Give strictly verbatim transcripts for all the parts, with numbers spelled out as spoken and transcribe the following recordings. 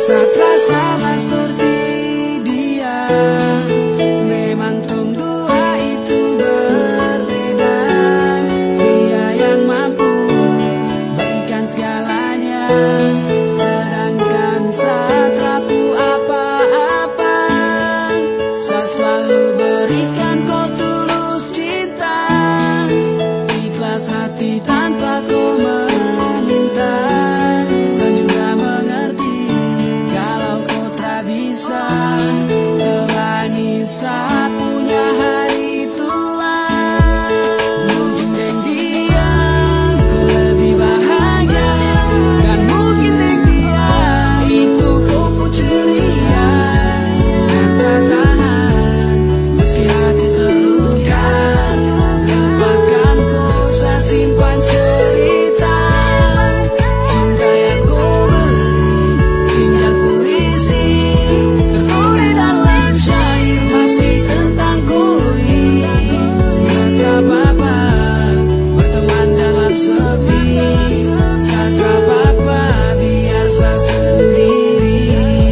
Satra sama seperti dia, memang tong dua itu berbeda. Dia yang mampu berikan segalanya, sedangkan Satra pu apa-apa. Saya selalu berikan kau tulus cinta, ikhlas hati tanpa kau meminta. Saya juga mengerti kalau kau tak bisa Nisa punya hari tua. Mungkin dengan dia kau lebih bahagia, dan mungkin dengan dia itu kau pun ceria. Dan saya tahan meski hati terluka, lepaskan kau saya simpan cerita. Cinta yang kau beri indah puisi, tertulis dalam syair masih tentang koi. Satra Papa berteman dalam sepi, Satra Papa biar saya sendiri.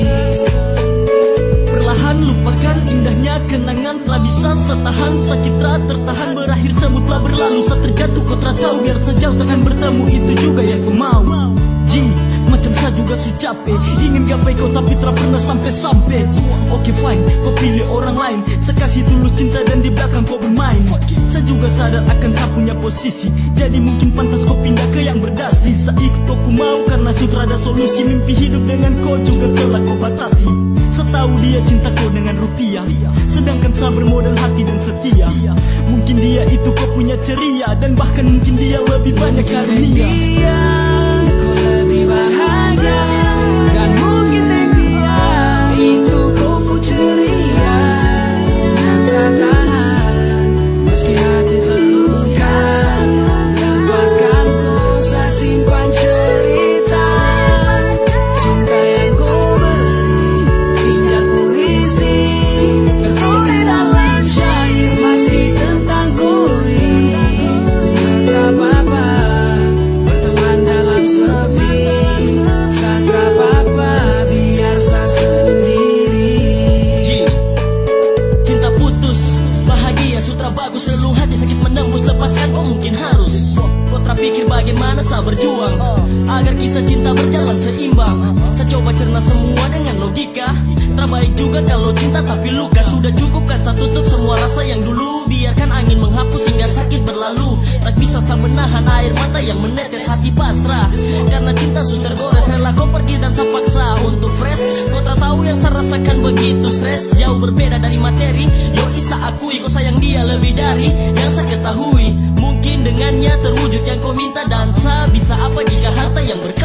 Perlahan lupakan indahnya kenangan, telah bisa setahan sakit telah tertahan. Berakhir semut telah berlalu, saat terjatuh kau tak tahu. Biar sejauh takkan bertemu, itu juga yang ku mau. Ji, macam saya juga su capek, ingin gapai kau tapi tak pernah sampai-sampai. Oke fine, kau pilih orang lain, saya kasih tulus cinta dan di belakang kau bermain. Saya juga sadar akan tak punya posisi, jadi mungkin pantas kau pindah ke yang berdasi. Saya ikut kau ku mau karena sutra ada solusi. Mimpi hidup dengan kau juga telah kau batasi. Saya tahu dia cinta kau dengan rupiah, sedangkan saya bermodal hati dan setia. Mungkin dia itu kau punya ceria, dan bahkan mungkin dia lebih banyak karunia. Dia kau lebih bahagia, dan mungkin dengan dia itu kau pun ceria. Dan saya tahan meski hati terluka, lepaskan kau saya simpan cerita. Cinta yang kau beri indah puisi, tertulis dalam syair masih tentang koi. Satra Papa berteman dalam sepi, Satra Papa biar saya sendiri. Ji, cinta putus, bahagia, sutra bagus, relung hati sakit menembus. Lepaskan kau mungkin harus, kau terpikir bagaimana saya berjuang agar kisah cinta berjalan seimbang. Saya coba cerna semua dengan logika, terbaik juga kalau cinta tapi luka. Sudah cukup kan saya tutup semua rasa yang dulu, biarkan angin menghapus hingga sakit berlalu. Tak bisa saya menahan air mata yang menetes, hati pasrah karena cinta sudah tergores. Rela kau pergi dan saya paksa untuk fresh. Kau tak tahu yang saya rasakan begitu stres, jauh berbeda dari materi. Yo isa akui kau sayang dia lebih dari yang saya ketahui. Mungkin dengannya terwujud yang kau minta, dan saya bisa apa jika harta yang berkah